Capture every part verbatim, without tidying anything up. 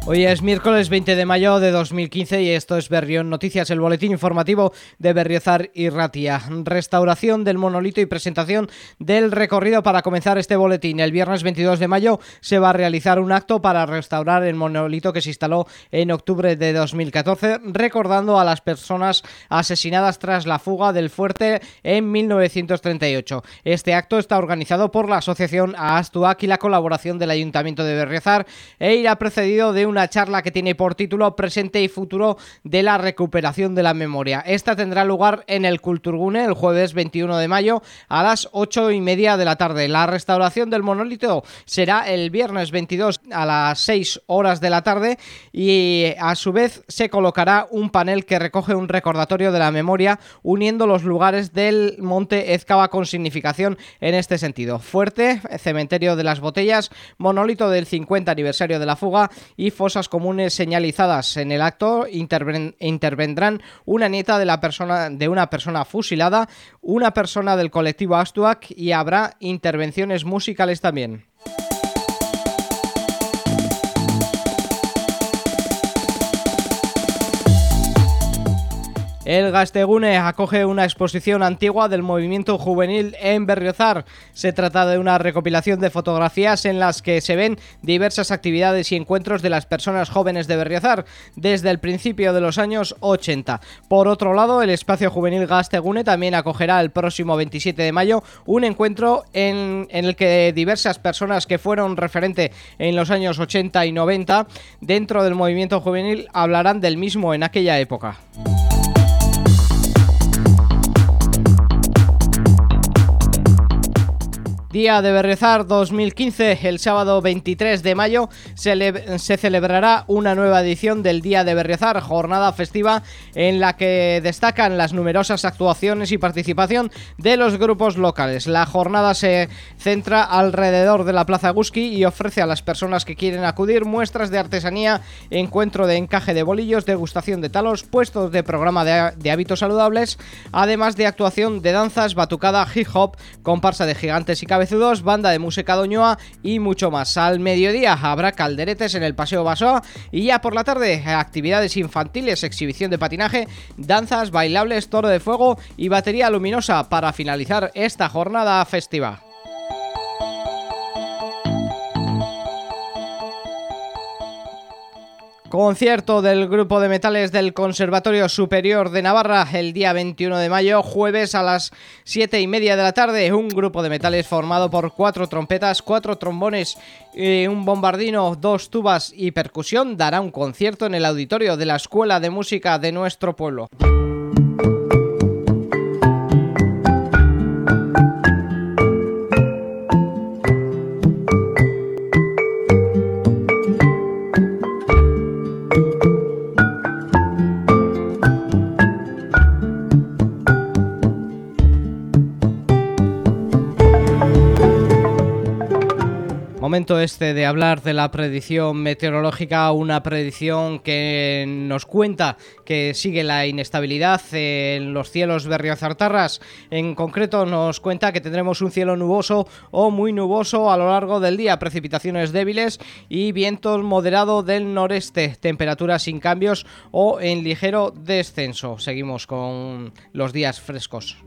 Hoy es miércoles veinte de mayo de dos mil quince y esto es Berrión Noticias, el boletín informativo de Berriozar y Ratia. Restauración del monolito y presentación del recorrido para comenzar este boletín. El viernes veintidós de mayo se va a realizar un acto para restaurar el monolito que se instaló en octubre de dos mil catorce, recordando a las personas asesinadas tras la fuga del fuerte en mil novecientos treinta y ocho. Este acto está organizado por la asociación Ahastuak y la colaboración del Ayuntamiento de Berriozar e irá precedido de un una charla que tiene por título Presente y Futuro de la Recuperación de la Memoria. Esta tendrá lugar en el Kulturgune el jueves veintiuno de mayo a las ocho y media de la tarde. La restauración del monolito será el viernes veintidós a las seis horas de la tarde y a su vez se colocará un panel que recoge un recordatorio de la memoria uniendo los lugares del Monte Ezkaba con significación en este sentido. Fuerte, Cementerio de las Botellas, monolito del cincuenta aniversario de la fuga y fosas comunes señalizadas. En el acto interven- intervendrán una nieta de la persona de una persona fusilada, una persona del colectivo Ahastuak y habrá intervenciones musicales también. El Gaztegune acoge una exposición antigua del movimiento juvenil en Berriozar. Se trata de una recopilación de fotografías en las que se ven diversas actividades y encuentros de las personas jóvenes de Berriozar desde el principio de los años ochenta. Por otro lado, el espacio juvenil Gaztegune también acogerá el próximo veintisiete de mayo un encuentro en, en el que diversas personas que fueron referente en los años ochenta y noventa dentro del movimiento juvenil hablarán del mismo en aquella época. Día de Berriozar dos mil quince, el sábado veintitrés de mayo se, le- se celebrará una nueva edición del Día de Berriozar, jornada festiva en la que destacan las numerosas actuaciones y participación de los grupos locales. La jornada se centra alrededor de la Plaza Eguski y ofrece a las personas que quieren acudir muestras de artesanía, encuentro de encaje de bolillos, degustación de talos, puestos de programa de, de hábitos saludables, además de actuación de danzas, batucada, hip hop, comparsa de gigantes y cabezas, banda de música doñoa y mucho más. Al mediodía habrá calderetes en el Paseo Basoa y ya por la tarde actividades infantiles, exhibición de patinaje, danzas, bailables, toro de fuego y batería luminosa para finalizar esta jornada festiva. Concierto del grupo de metales del Conservatorio Superior de Navarra el día veintiuno de mayo, jueves a las siete y media de la tarde. Un grupo de metales formado por cuatro trompetas, cuatro trombones, eh, un bombardino, dos tubas y percusión dará un concierto en el auditorio de la Escuela de Música de nuestro pueblo. Momento este de hablar de la predicción meteorológica, una predicción que nos cuenta que sigue la inestabilidad en los cielos berriozartarras. En concreto nos cuenta que tendremos un cielo nuboso o muy nuboso a lo largo del día, precipitaciones débiles y viento moderado del noreste, temperaturas sin cambios o en ligero descenso. Seguimos con los días frescos.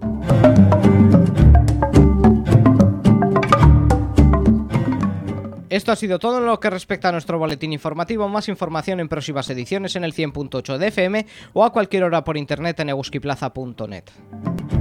Esto ha sido todo en lo que respecta a nuestro boletín informativo. Más información en próximas ediciones en el cien punto ocho de F M o a cualquier hora por internet en eguskiplaza punto net.